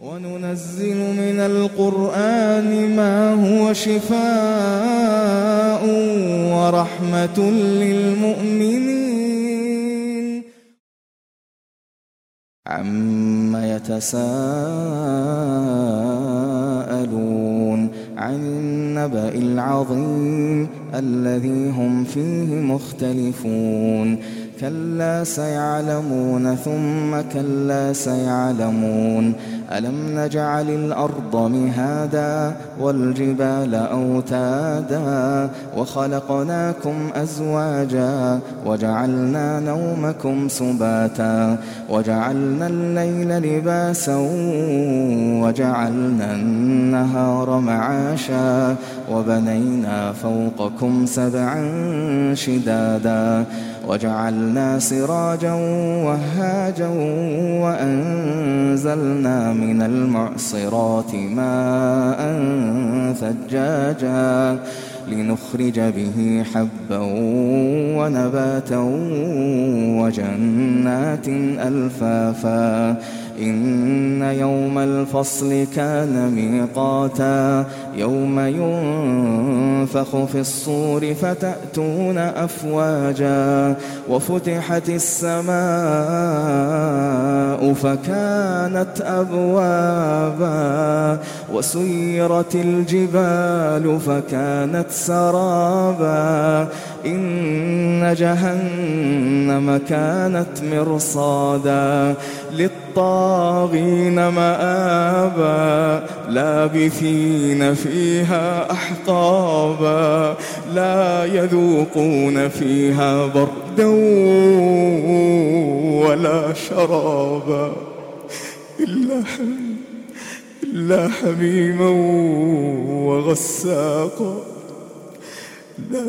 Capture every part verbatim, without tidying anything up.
وننزل من القرآن ما هو شفاء ورحمة للمؤمنين. عما يتساءلون عن النبأ العظيم الذي هم فيه مختلفون. كلا سيعلمون ثم كلا سيعلمون. ألم نجعل الأرض مهادا والجبال أوتادا وخلقناكم أزواجا وجعلنا نومكم سباتا وجعلنا الليل لباسا وجعلنا النهار معاشا وبنينا فوقكم سبعا شدادا وجعلنا سراجا وهاجا وأنزلنا من المعصرات ماء ثجاجا لنخرج به حبا ونباتا وجنات ألفافا. إن يوم الفصل كان ميقاتا يوم ينفخ في الصور فتأتون أفواجا وفتحت السماء فكانت أبوابا وسيرت الجبال فكانت سرابا. إن جهنم كانت مرصادا للطاغين مآبا لابثين فيها أحقابا لا يذوقون فيها بردا ولا شرابا إلا إلا حميما وغساقا لا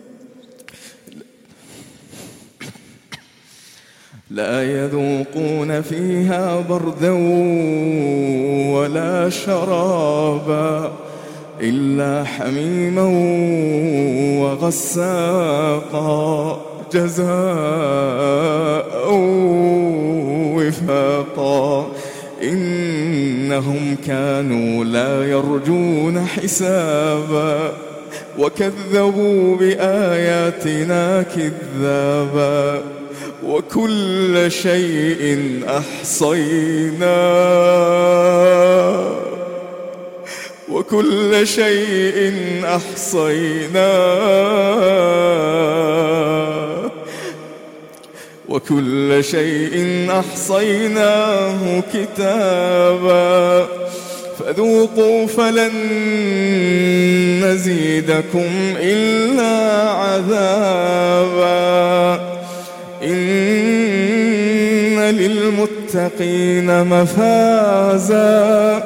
لا يذوقون فيها بردا ولا شرابا إلا حميما وغساقا جزاء وفاقا. إنهم كانوا لا يرجون حسابا وكذبوا بآياتنا كذابا وكل شيء أحصيناه وكل شيء أحصيناه وكل شيء أحصيناه كتابا فذوقوا فلن نزيدكم إلا عذابا. إن للمتقين مفازا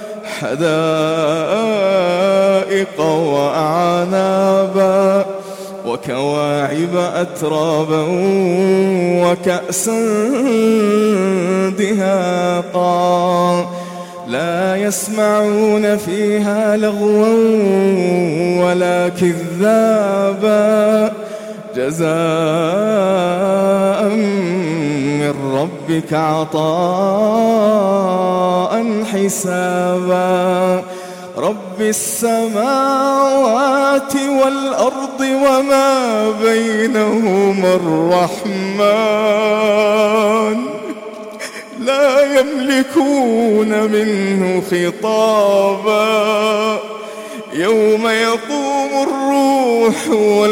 حدائق وأعنابا وكواعب أترابا وكأسا دهاقا لا يسمعون فيها لغوا ولا كذابا جزاء من ربك عطاء حسابا. رب السماوات والأرض وما بينهما الرحمن لا يملكون منه خطابا. يوم يقوم الروح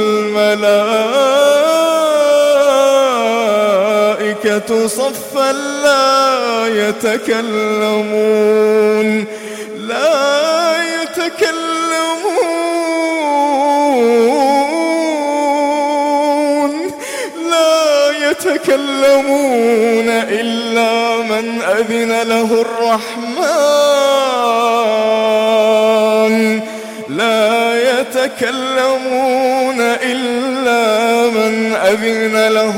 والملائكة صفا لا يتكلمون لا يتكلمون لا يتكلمون إلا من أذن له الرحمن لا يتكلمون إلا من أذن له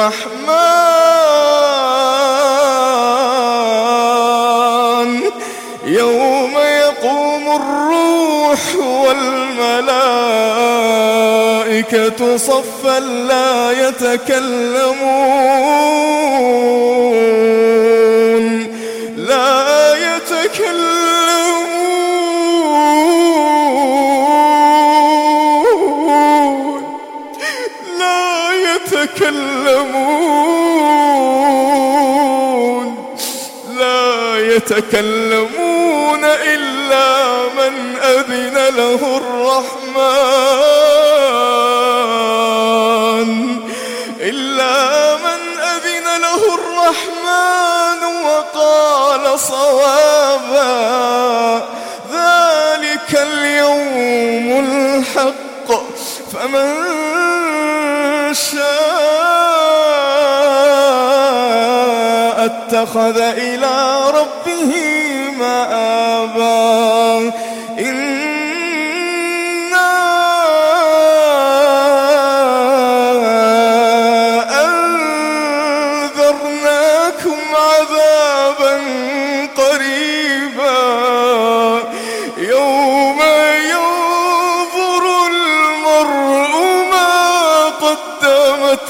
الرحمن. يوم يقوم الروح والملائكة صفا لا يتكلمون لا يتكلمون يتكلمون إلا من أذن له الرحمن إلا من أذن له الرحمن وقال صوابا. ذلك اليوم الحق فمن شاء اتخذ إلى ربه مآبا. إنا أنذرناكم عذابا قريبا يوم ينظر المرء ما قدمت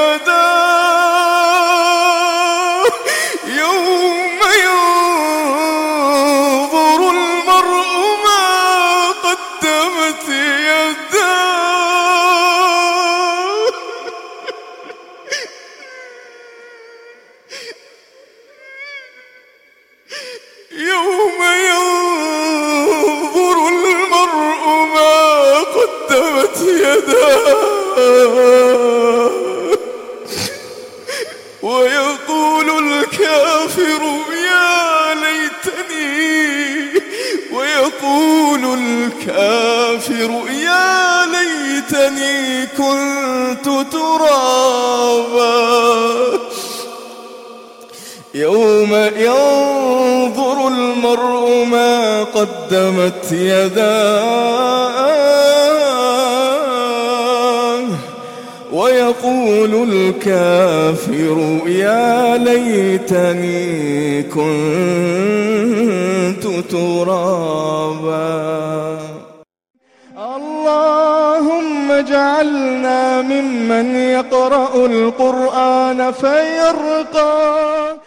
يداه يوم ينظر المرء ما قدمت يداه يوم ينظر المرء ما قدمت يداه ويقول الكافر يا ليتني ويقول الكافر يا ليتني كنت ترابا. يوم ينظر المرء ما قدمت يداه ويقول الكافر يا ليتني كنت ترابا. اللهم اجعلنا ممن يقرأ القرآن فيرقى